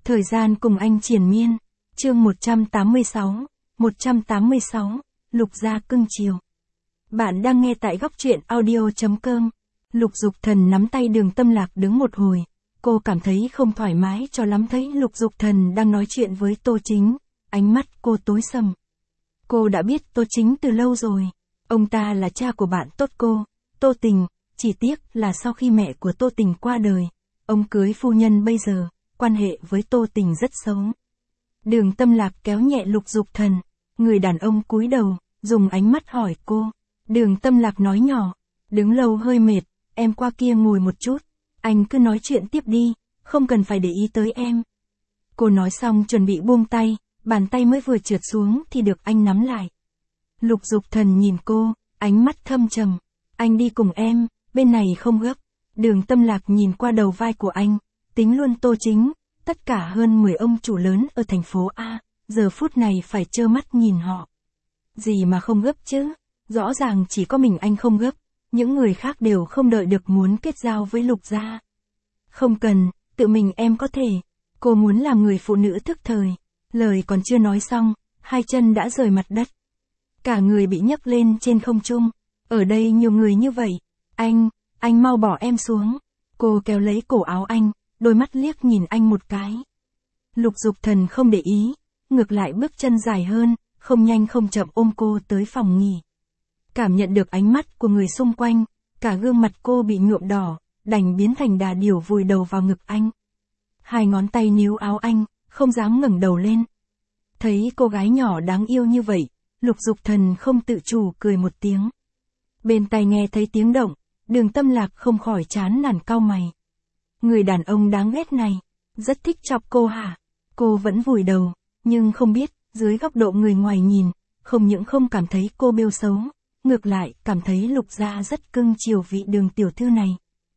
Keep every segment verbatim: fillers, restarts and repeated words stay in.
Thời gian cùng anh triền miên. Chương một trăm tám mươi sáu. một trăm tám mươi sáu. Lục gia cưng chiều. Bạn đang nghe tại góc truyện audio chấm com. Lục Dục Thần nắm tay Đường Tâm Lạc đứng một hồi. Cô cảm thấy không thoải mái cho lắm thấy Lục Dục Thần đang nói chuyện với Tô Chính. Ánh mắt cô tối sầm. Cô đã biết Tô Chính từ lâu rồi. Ông ta là cha của bạn tốt cô, Tô Tình. Chỉ tiếc là sau khi mẹ của Tô Tình qua đời, ông cưới phu nhân bây giờ, quan hệ với Tô Tình rất xấu. Đường Tâm Lạc kéo nhẹ Lục Dục Thần. Người đàn ông cúi đầu, dùng ánh mắt hỏi cô. Đường Tâm Lạc nói nhỏ, đứng lâu hơi mệt, em qua kia ngồi một chút. Anh cứ nói chuyện tiếp đi, không cần phải để ý tới em. Cô nói xong chuẩn bị buông tay, bàn tay mới vừa trượt xuống thì được anh nắm lại. Lục Dục Thần nhìn cô, ánh mắt thâm trầm. Anh đi cùng em, bên này không gấp. Đường Tâm Lạc nhìn qua đầu vai của anh, tính luôn Tô Chính, tất cả hơn mười ông chủ lớn ở thành phố A, giờ phút này phải trơ mắt nhìn họ. Gì mà không gấp chứ, rõ ràng chỉ có mình anh không gấp, những người khác đều không đợi được muốn kết giao với Lục gia. Không cần, tự mình em có thể. Cô muốn làm người phụ nữ thức thời. Lời còn chưa nói xong, hai chân đã rời mặt đất. Cả người bị nhấc lên trên không trung. Ở đây nhiều người như vậy. Anh, anh mau bỏ em xuống. Cô kéo lấy cổ áo anh, đôi mắt liếc nhìn anh một cái. Lục Dục Thần không để ý, ngược lại bước chân dài hơn, không nhanh không chậm ôm cô tới phòng nghỉ. Cảm nhận được ánh mắt của người xung quanh, cả gương mặt cô bị nhuộm đỏ, đành biến thành đà điểu vùi đầu vào ngực anh. Hai ngón tay níu áo anh, không dám ngẩng đầu lên. Thấy cô gái nhỏ đáng yêu như vậy, Lục Dục Thần không tự chủ cười một tiếng. Bên tai nghe thấy tiếng động, Đường Tâm Lạc không khỏi chán nản cau mày. Người đàn ông đáng ghét này, rất thích chọc cô hả? Cô vẫn vùi đầu, nhưng không biết, dưới góc độ người ngoài nhìn, không những không cảm thấy cô bêu xấu, ngược lại cảm thấy Lục gia rất cưng chiều vị Đường tiểu thư này.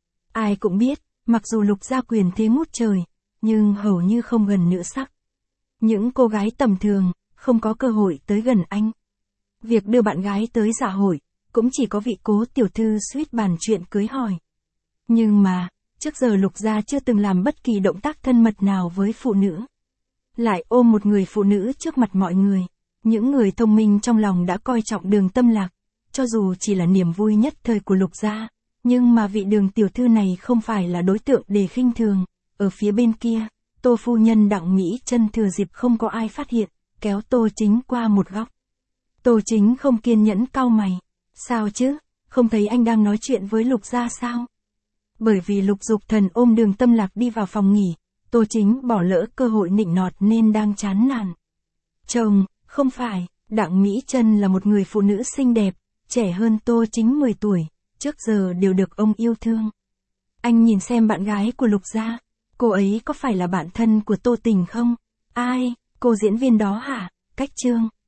Ai cũng biết, mặc dù Lục gia quyền thế ngút trời, nhưng hầu như không gần nữ sắc. Những cô gái tầm thường, không có cơ hội tới gần anh. Việc đưa bạn gái tới dạ hội, cũng chỉ có vị Cố tiểu thư suýt bàn chuyện cưới hỏi. Nhưng mà, trước giờ Lục gia chưa từng làm bất kỳ động tác thân mật nào với phụ nữ. Lại ôm một người phụ nữ trước mặt mọi người. Những người thông minh trong lòng đã coi trọng Đường Tâm Lạc, cho dù chỉ là niềm vui nhất thời của Lục gia, nhưng mà vị Đường tiểu thư này không phải là đối tượng để khinh thường. Ở phía bên kia, Tô phu nhân Đặng Mỹ Chân thừa dịp không có ai phát hiện, kéo Tô Chính qua một góc. Tô Chính không kiên nhẫn cau mày. Sao chứ, không thấy anh đang nói chuyện với Lục gia sao? Bởi vì Lục Dục Thần ôm Đường Tâm Lạc đi vào phòng nghỉ, Tô Chính bỏ lỡ cơ hội nịnh nọt nên đang chán nản. Chồng, không phải, Đặng Mỹ Chân là một người phụ nữ xinh đẹp, trẻ hơn Tô Chính mười tuổi, trước giờ đều được ông yêu thương. Anh nhìn xem bạn gái của Lục gia, cô ấy có phải là bạn thân của Tô Tình không? Ai, cô diễn viên đó hả? Cách Trương.